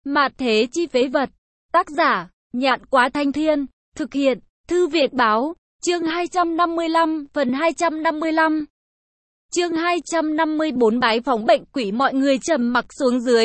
Mạt thế chi phế vật. Tác giả, Nhạn Quá Thanh Thiên. Thực hiện, Thư Việt Báo. Chương 255, phần 255. Chương 254 bái phóng bệnh quỷ. Mọi người trầm mặc xuống dưới.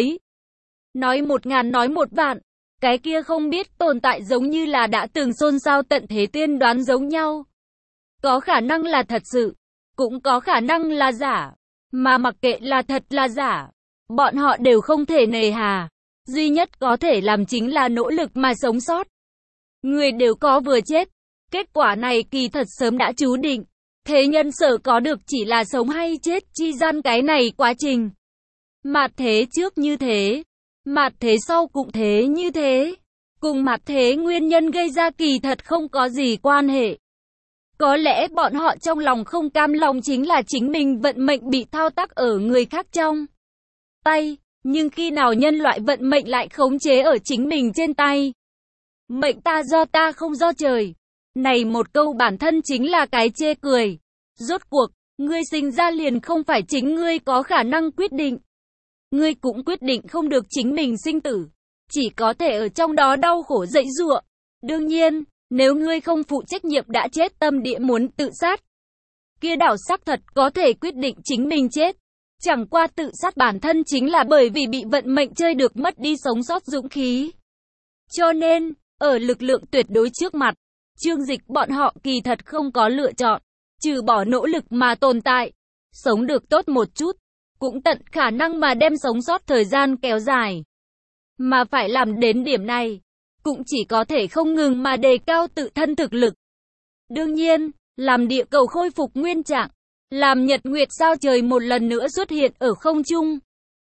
Nói 1000 nói 1 vạn. Cái kia không biết tồn tại giống như là đã từng xôn xao tận thế tiên đoán giống nhau. Có khả năng là thật sự, cũng có khả năng là giả. Mà mặc kệ là thật là giả, bọn họ đều không thể nề hà. Duy nhất có thể làm chính là nỗ lực mà sống sót. Người đều có vừa chết. Kết quả này kỳ thật sớm đã chú định. Thế nhân sở có được chỉ là sống hay chết chi gian cái này quá trình. Mạt thế trước như thế, mạt thế sau cũng thế như thế. Cùng mạt thế nguyên nhân gây ra kỳ thật không có gì quan hệ. Có lẽ bọn họ trong lòng không cam lòng chính là chính mình vận mệnh bị thao tác ở người khác trong tay. Nhưng khi nào nhân loại vận mệnh lại khống chế ở chính mình trên tay? Mệnh ta do ta không do trời. Này một câu bản thân chính là cái chê cười. Rốt cuộc, ngươi sinh ra liền không phải chính ngươi có khả năng quyết định. Ngươi cũng quyết định không được chính mình sinh tử. Chỉ có thể ở trong đó đau khổ dãy giụa. Đương nhiên, nếu ngươi không phụ trách nhiệm đã chết tâm địa muốn tự sát, kia đảo xác thật có thể quyết định chính mình chết. Chẳng qua tự sát bản thân chính là bởi vì bị vận mệnh chơi được mất đi sống sót dũng khí. Cho nên, ở lực lượng tuyệt đối trước mặt, Trương Dịch bọn họ kỳ thật không có lựa chọn, trừ bỏ nỗ lực mà tồn tại, sống được tốt một chút, cũng tận khả năng mà đem sống sót thời gian kéo dài. Mà phải làm đến điểm này, cũng chỉ có thể không ngừng mà đề cao tự thân thực lực. Đương nhiên, làm địa cầu khôi phục nguyên trạng, làm nhật nguyệt sao trời một lần nữa xuất hiện ở không trung,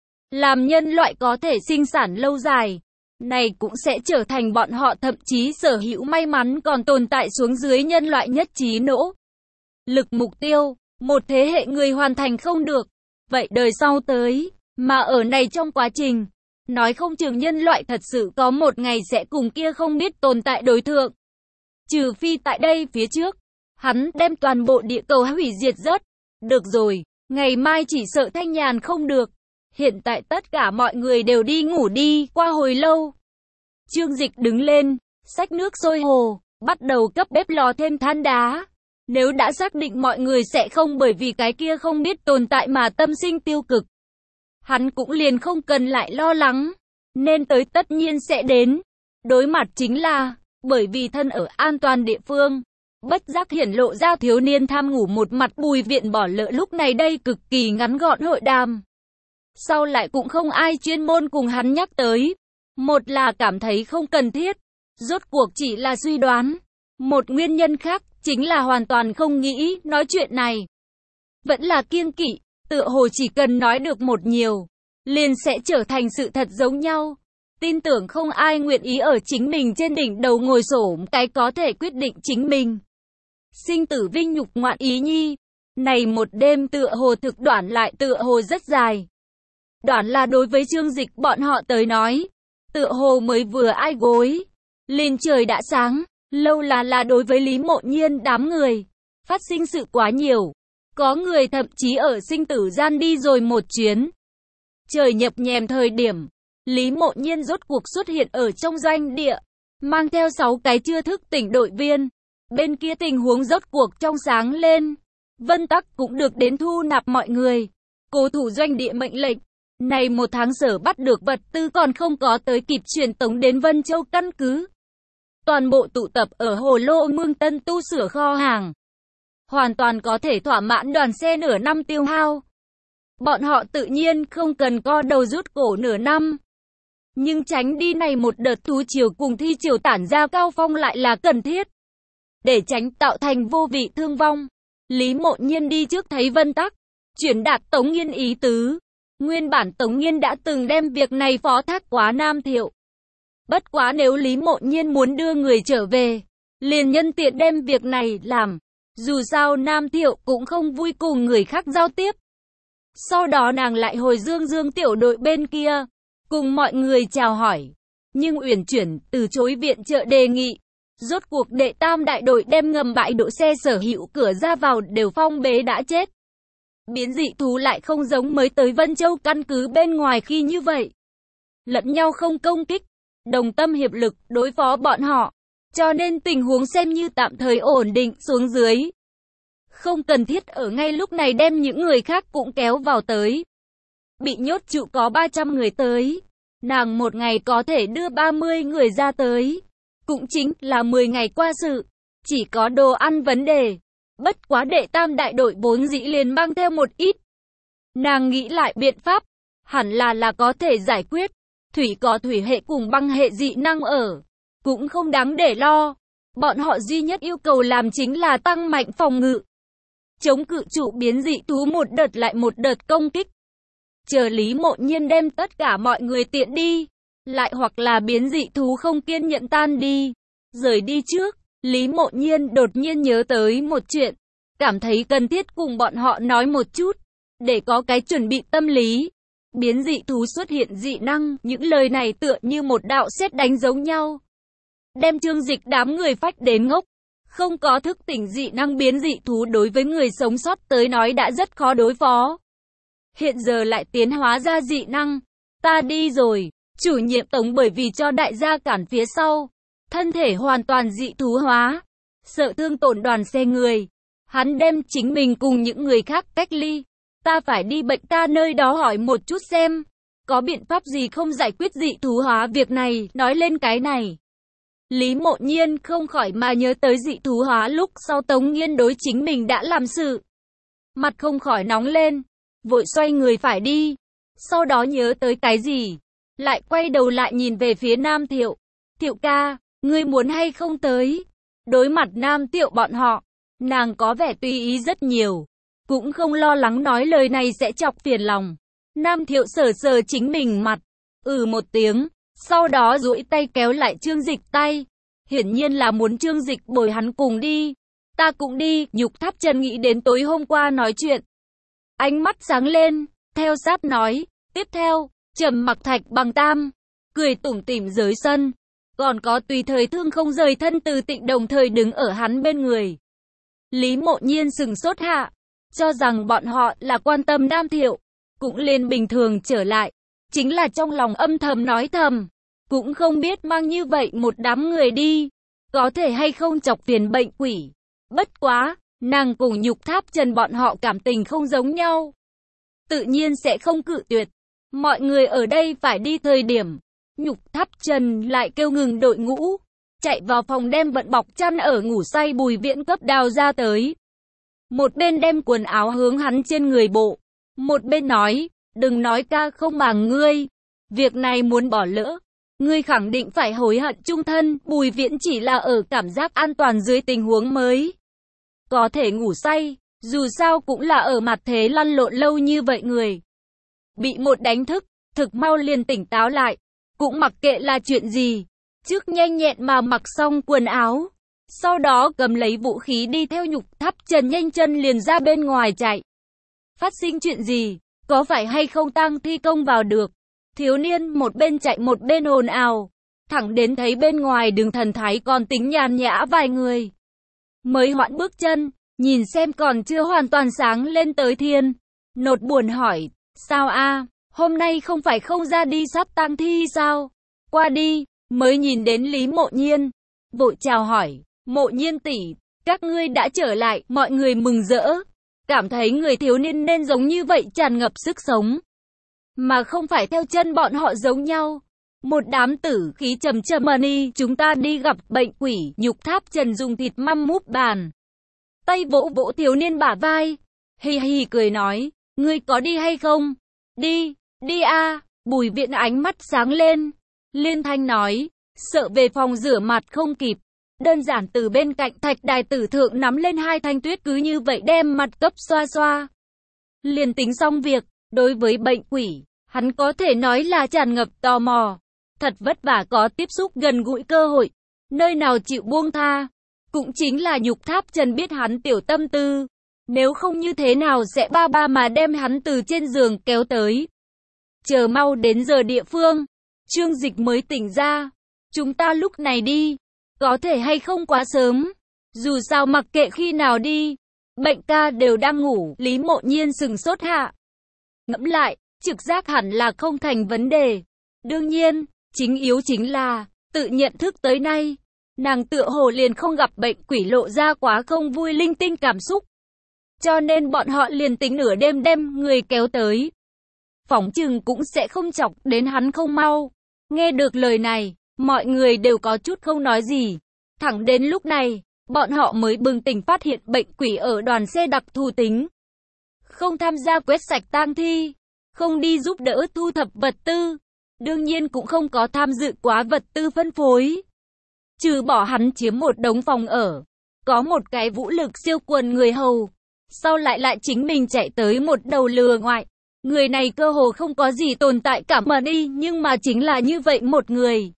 làm nhân loại có thể sinh sản lâu dài, này cũng sẽ trở thành bọn họ thậm chí sở hữu may mắn còn tồn tại xuống dưới nhân loại nhất trí nỗ lực mục tiêu. Một thế hệ người hoàn thành không được, vậy đời sau tới, mà ở này trong quá trình, nói không chừng nhân loại thật sự có một ngày sẽ cùng kia không biết tồn tại đối thượng. Trừ phi tại đây phía trước, hắn đem toàn bộ địa cầu hủy diệt rớt. Được rồi, ngày mai chỉ sợ thanh nhàn không được. Hiện tại tất cả mọi người đều đi ngủ đi, qua hồi lâu. Trương Dịch đứng lên, xách nước sôi hồ, bắt đầu cấp bếp lò thêm than đá. Nếu đã xác định mọi người sẽ không bởi vì cái kia không biết tồn tại mà tâm sinh tiêu cực, hắn cũng liền không cần lại lo lắng. Nên tới tất nhiên sẽ đến. Đối mặt chính là, bởi vì thân ở an toàn địa phương, bất giác hiển lộ ra thiếu niên tham ngủ một mặt Bùi Viện bỏ lỡ lúc này đây cực kỳ ngắn gọn hội đàm. Sau lại cũng không ai chuyên môn cùng hắn nhắc tới. Một là cảm thấy không cần thiết, rốt cuộc chỉ là suy đoán. Một nguyên nhân khác chính là hoàn toàn không nghĩ nói chuyện này. Vẫn là kiêng kỵ, tựa hồ chỉ cần nói được một nhiều, liền sẽ trở thành sự thật giống nhau. Tin tưởng không ai nguyện ý ở chính mình trên đỉnh đầu ngồi xổm cái có thể quyết định chính mình sinh tử vinh nhục ngoạn ý nhi. Này một đêm tựa hồ thực đoạn lại tựa hồ rất dài. Đoạn là đối với Trương Dịch bọn họ tới nói, tựa hồ mới vừa ai gối, liền trời đã sáng. Lâu là đối với Lý Mộ Nhiên đám người, phát sinh sự quá nhiều. Có người thậm chí ở sinh tử gian đi rồi một chuyến. Trời nhập nhèm thời điểm, Lý Mộ Nhiên rốt cuộc xuất hiện ở trong doanh địa, mang theo 6 cái chưa thức tỉnh đội viên. Bên kia tình huống rốt cuộc trong sáng lên. Vân Tắc cũng được đến thu nạp mọi người. Cố thủ doanh địa mệnh lệnh. Này 1 tháng sở bắt được vật tư còn không có tới kịp truyền tống đến Vân Châu căn cứ. Toàn bộ tụ tập ở Hồ Lô Mương Tân tu sửa kho hàng. Hoàn toàn có thể thỏa mãn đoàn xe nửa năm tiêu hao. Bọn họ tự nhiên không cần co đầu rút cổ nửa năm. Nhưng tránh đi này một đợt thú triều cùng thi triều tản ra cao phong lại là cần thiết. Để tránh tạo thành vô vị thương vong, Lý Mộ Nhiên đi trước thấy Vân Tắc, chuyển đạt Tống Nghiên ý tứ. Nguyên bản Tống Nghiên đã từng đem việc này phó thác quá Nam Thiệu. Bất quá nếu Lý Mộ Nhiên muốn đưa người trở về, liền nhân tiện đem việc này làm. Dù sao Nam Thiệu cũng không vui cùng người khác giao tiếp. Sau đó nàng lại hồi Dương tiểu đội bên kia, cùng mọi người chào hỏi. Nhưng Uyển Chuyển từ chối viện trợ đề nghị. Rốt cuộc đệ tam đại đội đem ngầm bãi đỗ xe sở hữu cửa ra vào đều phong bế đã chết. Biến dị thú lại không giống mới tới Vân Châu căn cứ bên ngoài khi như vậy. lẫn nhau không công kích, đồng tâm hiệp lực đối phó bọn họ. Cho nên tình huống xem như tạm thời ổn định xuống dưới. Không cần thiết ở ngay lúc này đem những người khác cũng kéo vào tới. Bị nhốt trụ có 300 người tới. Nàng một ngày có thể đưa 30 người ra tới. Cũng chính là 10 ngày qua sự. Chỉ có đồ ăn vấn đề. Bất quá đệ tam đại đội vốn dĩ liền mang theo một ít. Nàng nghĩ lại biện pháp. Hẳn là có thể giải quyết. Thủy có thủy hệ cùng băng hệ dị năng ở. Cũng không đáng để lo. Bọn họ duy nhất yêu cầu làm chính là tăng mạnh phòng ngự. Chống cự trụ biến dị thú một đợt lại một đợt công kích. Chờ Lý Mộ Nhiên đem tất cả mọi người tiện đi. Lại hoặc là biến dị thú không kiên nhẫn tan đi. Rời đi trước, Lý Mộ Nhiên đột nhiên nhớ tới một chuyện. Cảm thấy cần thiết cùng bọn họ nói một chút. Để có cái chuẩn bị tâm lý. Biến dị thú xuất hiện dị năng, những lời này tựa như một đạo sét đánh giống nhau. Đem Trương Dịch đám người phách đến ngốc. Không có thức tỉnh dị năng biến dị thú đối với người sống sót tới nói đã rất khó đối phó. Hiện giờ lại tiến hóa ra dị năng. Ta đi rồi. Chủ nhiệm Tống bởi vì cho đại gia cản phía sau. Thân thể hoàn toàn dị thú hóa. Sợ thương tổn đoàn xe người. Hắn đem chính mình cùng những người khác cách ly. Ta phải đi bệnh ta nơi đó hỏi một chút xem. Có biện pháp gì không giải quyết dị thú hóa việc này, nói lên cái này. Lý Mộ Nhiên không khỏi mà nhớ tới dị thú hóa lúc sau Tống Nghiên đối chính mình đã làm sự. Mặt không khỏi nóng lên, vội xoay người phải đi. Sau đó nhớ tới cái gì, lại quay đầu lại nhìn về phía Nam Thiệu. Thiệu ca, ngươi muốn hay không tới? Đối mặt Nam Thiệu bọn họ, nàng có vẻ tùy ý rất nhiều. Cũng không lo lắng nói lời này sẽ chọc phiền lòng. Nam Thiệu sờ sờ chính mình mặt, một tiếng. Sau đó duỗi tay kéo lại Trương Dịch tay. Hiển nhiên là muốn Trương Dịch bồi hắn cùng đi. Ta cũng đi, Nhục Tháp Trần nghĩ đến tối hôm qua nói chuyện. Ánh mắt sáng lên, theo sát nói. Tiếp theo, Trầm Mặc Thạch Bằng Tam, cười tủm tỉm dưới sân. Còn có tùy thời thương không rời thân Từ Tịnh đồng thời đứng ở hắn bên người. Lý Mộ Nhiên sừng sốt hạ, cho rằng bọn họ là quan tâm Nam Thiệu. Cũng liền bình thường trở lại. Chính là trong lòng âm thầm nói thầm, cũng không biết mang như vậy một đám người đi, có thể hay không chọc phiền bệnh quỷ. Bất quá, nàng cùng Nhục Tháp Trần bọn họ cảm tình không giống nhau. Tự nhiên sẽ không cự tuyệt. Mọi người ở đây phải đi thời điểm. Nhục Tháp Trần lại kêu ngừng đội ngũ, chạy vào phòng đem vận bọc chăn ở ngủ say Bùi Viễn cấp đào ra tới. Một bên đem quần áo hướng hắn trên người bộ, một bên nói. Đừng nói ca không màng ngươi. Việc này muốn bỏ lỡ, ngươi khẳng định phải hối hận chung thân. Bùi Viễn chỉ là ở cảm giác an toàn dưới tình huống mới có thể ngủ say. Dù sao cũng là ở mặt thế lăn lộn lâu như vậy người. Bị một đánh thức, thực mau liền tỉnh táo lại. Cũng mặc kệ là chuyện gì. Trước nhanh nhẹn mà mặc xong quần áo. Sau đó cầm lấy vũ khí đi theo Nhục Tháp Trần nhanh chân liền ra bên ngoài chạy. Phát sinh chuyện gì? Có phải hay không tang thi công vào được? Thiếu niên một bên chạy một bên ồn ào. Thẳng đến thấy bên ngoài đường thần thái còn tính nhàn nhã vài người. Mới hoãn bước chân, nhìn xem còn chưa hoàn toàn sáng lên tới thiên. Nột buồn hỏi, sao a? Hôm nay không phải không ra đi sát tang thi sao? Qua đi, mới nhìn đến Lý Mộ Nhiên. Vội chào hỏi, Mộ Nhiên tỷ, các ngươi đã trở lại, mọi người mừng rỡ. Cảm thấy người thiếu niên nên giống như vậy tràn ngập sức sống. Mà không phải theo chân bọn họ giống nhau. Một đám tử khí trầm trầm đi, chúng ta đi gặp bệnh quỷ. Nhục Tháp Trần dùng thịt măm múp bàn. Tay vỗ vỗ thiếu niên bả vai. Hi hi cười nói, ngươi có đi hay không? Đi, đi a. Bùi Viễn ánh mắt sáng lên. Liên thanh nói, sợ về phòng rửa mặt không kịp. Đơn giản từ bên cạnh thạch đài tử thượng nắm lên hai thanh tuyết cứ như vậy đem mặt cấp xoa xoa. Liền tính xong việc, đối với bệnh quỷ, hắn có thể nói là tràn ngập tò mò. Thật vất vả có tiếp xúc gần gũi cơ hội, nơi nào chịu buông tha. Cũng chính là Nhục Tháp Trần biết hắn tiểu tâm tư. Nếu không như thế nào sẽ ba ba mà đem hắn từ trên giường kéo tới. Chờ mau đến giờ địa phương, Trương Dịch mới tỉnh ra. Chúng ta lúc này đi. Có thể hay không quá sớm. Dù sao mặc kệ khi nào đi, bệnh ca đều đang ngủ. Lý Mộ Nhiên sừng sốt hạ. Ngẫm lại, trực giác hẳn là không thành vấn đề. Đương nhiên, chính yếu chính là, tự nhận thức tới nay, nàng tựa hồ liền không gặp bệnh quỷ lộ ra quá không vui linh tinh cảm xúc. Cho nên bọn họ liền tính nửa đêm đem người kéo tới. Phỏng chừng cũng sẽ không chọc đến hắn không mau. Nghe được lời này, mọi người đều có chút không nói gì. Thẳng đến lúc này, bọn họ mới bừng tỉnh phát hiện bệnh quỷ ở đoàn xe đặc thù tính. Không tham gia quét sạch tang thi, không đi giúp đỡ thu thập vật tư, đương nhiên cũng không có tham dự quá vật tư phân phối. Trừ bỏ hắn chiếm một đống phòng ở, có một cái vũ lực siêu quần người hầu, sau lại chính mình chạy tới một đầu lừa ngoại. Người này cơ hồ không có gì tồn tại cảm mà đi, nhưng mà chính là như vậy một người.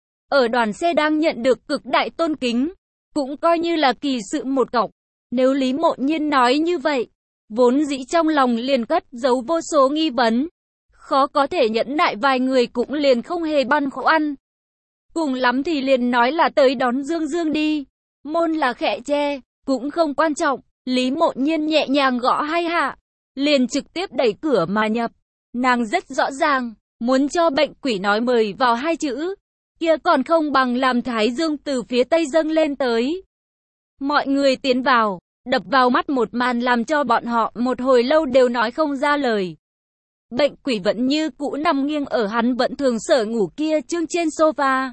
Ở đoàn xe đang nhận được cực đại tôn kính, cũng coi như là kỳ sự một cọc. Nếu Lý Mộ Nhiên nói như vậy, vốn dĩ trong lòng liền cất giấu vô số nghi vấn. Khó có thể nhẫn nại vài người cũng liền không hề băn khoăn. Cùng lắm thì liền nói là tới đón Dương Dương đi. Môn là khẽ tre, cũng không quan trọng. Lý Mộ Nhiên nhẹ nhàng gõ hai hạ, liền trực tiếp đẩy cửa mà nhập. Nàng rất rõ ràng, muốn cho bệnh quỷ nói mời vào hai chữ, kia còn không bằng làm Thái Dương từ phía tây dâng lên tới. Mọi người tiến vào, đập vào mắt một màn làm cho bọn họ một hồi lâu đều nói không ra lời. Bệnh quỷ vẫn như cũ nằm nghiêng ở hắn vẫn thường sở ngủ kia chương trên sofa.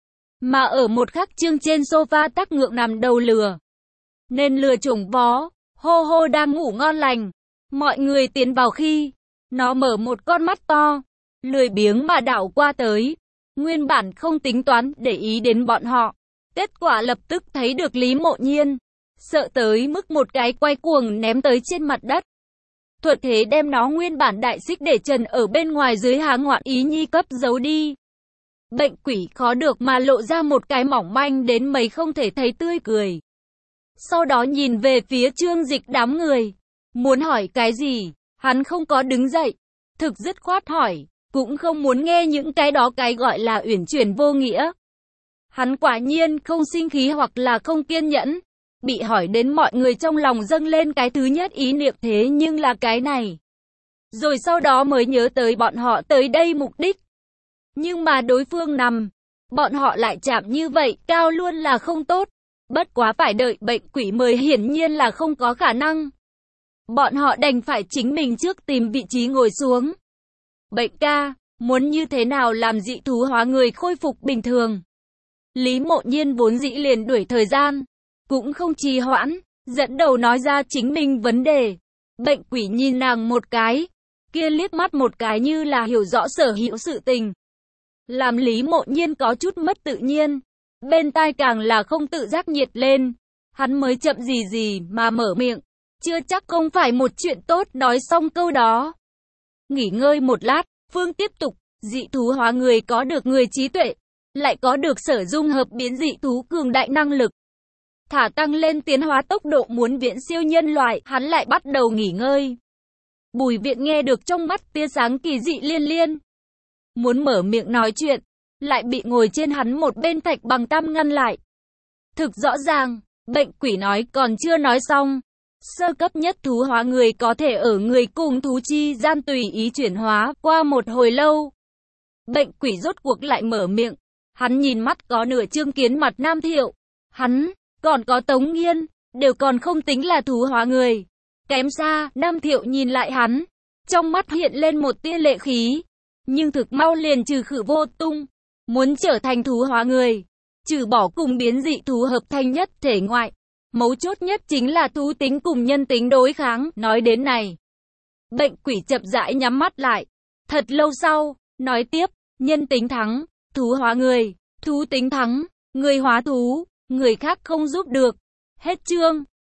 Mà ở một khắc chương trên sofa tắc ngượng nằm đầu lừa. Nên lừa trùng vó, hô hô đang ngủ ngon lành. Mọi người tiến vào khi, nó mở một con mắt to, lười biếng mà đảo qua tới. Nguyên bản không tính toán để ý đến bọn họ. Kết quả lập tức thấy được Lý Mộ Nhiên. Sợ tới mức một cái quay cuồng ném tới trên mặt đất. Thuận thế đem nó nguyên bản đại xích để trần ở bên ngoài dưới háng ngoạn ý nhi cấp giấu đi. Bệnh quỷ khó được mà lộ ra một cái mỏng manh đến mấy không thể thấy tươi cười. Sau đó nhìn về phía Trương Dịch đám người. Muốn hỏi cái gì, hắn không có đứng dậy. Thực dứt khoát hỏi, cũng không muốn nghe những cái đó cái gọi là uyển chuyển vô nghĩa. Hắn quả nhiên không sinh khí hoặc là không kiên nhẫn. Bị hỏi đến mọi người trong lòng dâng lên cái thứ nhất ý niệm thế nhưng là cái này. Rồi sau đó mới nhớ tới bọn họ tới đây mục đích. Nhưng mà đối phương nằm, bọn họ lại chạm như vậy, cao luôn là không tốt. Bất quá phải đợi bệnh quỷ mời hiển nhiên là không có khả năng. Bọn họ đành phải chính mình trước tìm vị trí ngồi xuống. Bệnh ca, muốn như thế nào làm dị thú hóa người khôi phục bình thường? Lý Mộ Nhiên vốn dĩ liền đuổi thời gian, cũng không trì hoãn, dẫn đầu nói ra chính mình vấn đề. Bệnh quỷ nhìn nàng một cái, kia liếc mắt một cái như là hiểu rõ sở hữu sự tình. Làm Lý Mộ Nhiên có chút mất tự nhiên, bên tai càng là không tự giác nhiệt lên. Hắn mới chậm gì mà mở miệng, chưa chắc không phải một chuyện tốt. Nói xong câu đó, nghỉ ngơi một lát, Phương tiếp tục, dị thú hóa người có được người trí tuệ, lại có được sở dung hợp biến dị thú cường đại năng lực. Thả tăng lên tiến hóa tốc độ muốn viễn siêu nhân loại, hắn lại bắt đầu nghỉ ngơi. Bùi Viện nghe được trong mắt tia sáng kỳ dị liên. Muốn mở miệng nói chuyện, lại bị ngồi trên hắn một bên Thạch Bằng Tam ngăn lại. Thực rõ ràng, bệnh quỷ nói còn chưa nói xong. Sơ cấp nhất thú hóa người có thể ở người cùng thú chi gian tùy ý chuyển hóa. Qua một hồi lâu, bệnh quỷ rốt cuộc lại mở miệng. Hắn nhìn mắt có nửa Trương Kiến mặt Nam Thiệu. Hắn, còn có Tống Nghiên, đều còn không tính là thú hóa người. Kém xa, Nam Thiệu nhìn lại hắn, trong mắt hiện lên một tia lệ khí. Nhưng thực mau liền trừ khử vô tung. Muốn trở thành thú hóa người, trừ bỏ cùng biến dị thú hợp thành nhất thể ngoại, mấu chốt nhất chính là thú tính cùng nhân tính đối kháng. Nói đến này, bệnh quỷ chậm rãi nhắm mắt lại. Thật lâu sau, nói tiếp, nhân tính thắng, thú hóa người, thú tính thắng, người hóa thú, người khác không giúp được. Hết chương.